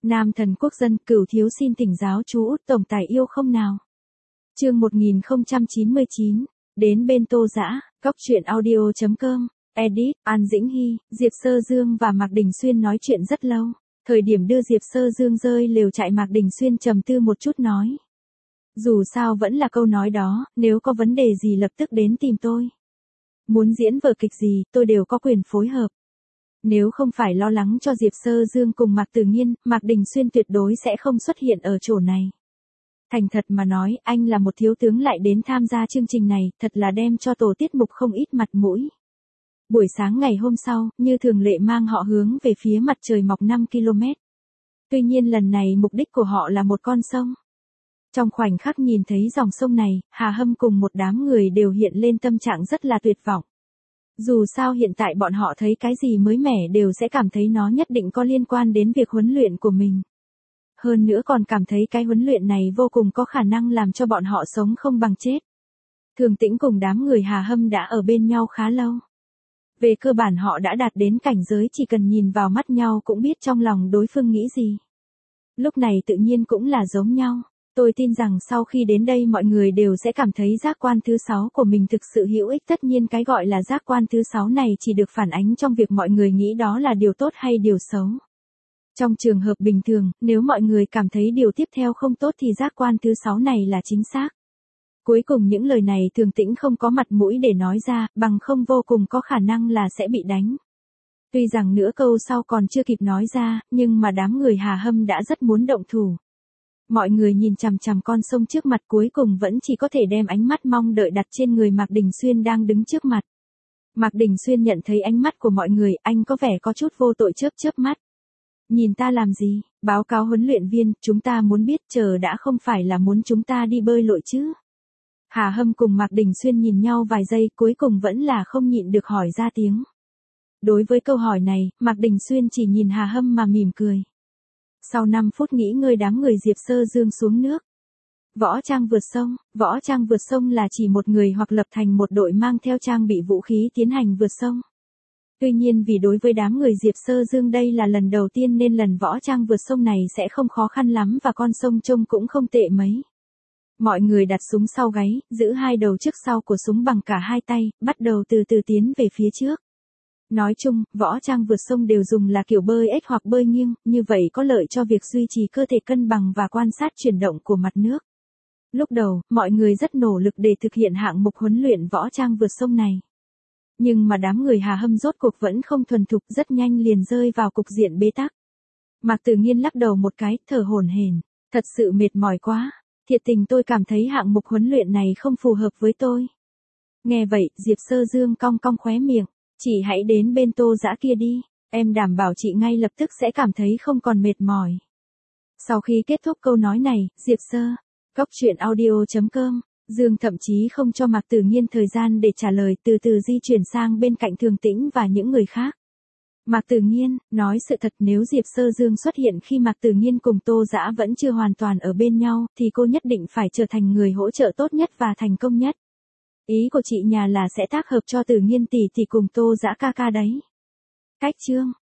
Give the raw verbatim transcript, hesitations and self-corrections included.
Nam thần quốc dân, Cửu thiếu xin thỉnh giáo chú Út tổng tài yêu không nào. Chương một nghìn không trăm chín mươi chín, đến bên Tô Dã, Cóc truyện audio chấm com, edit, An Dĩnh Hy, Diệp Sơ Dương và Mạc Đình Xuyên nói chuyện rất lâu. Thời điểm đưa Diệp Sơ Dương rơi lều trại, Mạc Đình Xuyên trầm tư một chút nói. Dù sao vẫn là câu nói đó, nếu có vấn đề gì lập tức đến tìm tôi. Muốn diễn vở kịch gì, tôi đều có quyền phối hợp. Nếu không phải lo lắng cho Diệp Sơ Dương cùng Mạc Tử Nghiên, Mạc Đình Xuyên tuyệt đối sẽ không xuất hiện ở chỗ này. Thành thật mà nói, anh là một thiếu tướng lại đến tham gia chương trình này, thật là đem cho tổ tiết mục không ít mặt mũi. Buổi sáng ngày hôm sau, như thường lệ mang họ hướng về phía mặt trời mọc năm ki lô mét. Tuy nhiên lần này mục đích của họ là một con sông. Trong khoảnh khắc nhìn thấy dòng sông này, Hà Hâm cùng một đám người đều hiện lên tâm trạng rất là tuyệt vọng. Dù sao hiện tại bọn họ thấy cái gì mới mẻ đều sẽ cảm thấy nó nhất định có liên quan đến việc huấn luyện của mình. Hơn nữa còn cảm thấy cái huấn luyện này vô cùng có khả năng làm cho bọn họ sống không bằng chết. Thường Tĩnh cùng đám người Hà Hâm đã ở bên nhau khá lâu. Về cơ bản họ đã đạt đến cảnh giới chỉ cần nhìn vào mắt nhau cũng biết trong lòng đối phương nghĩ gì. Lúc này tự nhiên cũng là giống nhau. Tôi tin rằng sau khi đến đây mọi người đều sẽ cảm thấy giác quan thứ sáu của mình thực sự hữu ích. Tất nhiên cái gọi là giác quan thứ sáu này chỉ được phản ánh trong việc mọi người nghĩ đó là điều tốt hay điều xấu. Trong trường hợp bình thường, nếu mọi người cảm thấy điều tiếp theo không tốt thì giác quan thứ sáu này là chính xác. Cuối cùng những lời này Thường Tĩnh không có mặt mũi để nói ra, bằng không vô cùng có khả năng là sẽ bị đánh. Tuy rằng nửa câu sau còn chưa kịp nói ra, nhưng mà đám người Hà Hâm đã rất muốn động thủ. Mọi người nhìn chằm chằm con sông trước mặt, cuối cùng vẫn chỉ có thể đem ánh mắt mong đợi đặt trên người Mạc Đình Xuyên đang đứng trước mặt. Mạc Đình Xuyên nhận thấy ánh mắt của mọi người, anh có vẻ có chút vô tội chớp chớp mắt. Nhìn ta làm gì, báo cáo huấn luyện viên, chúng ta muốn biết, chờ đã không phải là muốn chúng ta đi bơi lội chứ. Hà Hâm cùng Mạc Đình Xuyên nhìn nhau vài giây, cuối cùng vẫn là không nhịn được hỏi ra tiếng. Đối với câu hỏi này, Mạc Đình Xuyên chỉ nhìn Hà Hâm mà mỉm cười. Sau năm phút nghỉ ngơi đám người Diệp Sơ Dương xuống nước. Võ trang vượt sông, võ trang vượt sông là chỉ một người hoặc lập thành một đội mang theo trang bị vũ khí tiến hành vượt sông. Tuy nhiên vì đối với đám người Diệp Sơ Dương đây là lần đầu tiên nên lần võ trang vượt sông này sẽ không khó khăn lắm và con sông trông cũng không tệ mấy. Mọi người đặt súng sau gáy, giữ hai đầu trước sau của súng bằng cả hai tay, bắt đầu từ từ tiến về phía trước. Nói chung, võ trang vượt sông đều dùng là kiểu bơi ếch hoặc bơi nghiêng, như vậy có lợi cho việc duy trì cơ thể cân bằng và quan sát chuyển động của mặt nước. Lúc đầu, mọi người rất nỗ lực để thực hiện hạng mục huấn luyện võ trang vượt sông này. Nhưng mà đám người Hà Hâm rốt cuộc vẫn không thuần thục, rất nhanh liền rơi vào cục diện bế tắc. Mạc Tử Nghiên lắc đầu một cái, thở hổn hển, thật sự mệt mỏi quá, thiệt tình tôi cảm thấy hạng mục huấn luyện này không phù hợp với tôi. Nghe vậy, Diệp Sơ Dương cong cong khóe miệng. Chị hãy đến bên Tô Dã kia đi, em đảm bảo chị ngay lập tức sẽ cảm thấy không còn mệt mỏi. Sau khi kết thúc câu nói này, Diệp Sơ, Cóc truyện audio chấm com, Dương thậm chí không cho Mạc Tử Nghiên thời gian để trả lời, từ từ di chuyển sang bên cạnh Thường Tĩnh và những người khác. Mạc Tử Nghiên, nói sự thật, nếu Diệp Sơ Dương xuất hiện khi Mạc Tử Nghiên cùng Tô Dã vẫn chưa hoàn toàn ở bên nhau, thì cô nhất định phải trở thành người hỗ trợ tốt nhất và thành công nhất. Ý của chị nhà là sẽ tác hợp cho Tử Nghiên tỷ tỷ cùng Tô Dã ca ca đấy. Cách chương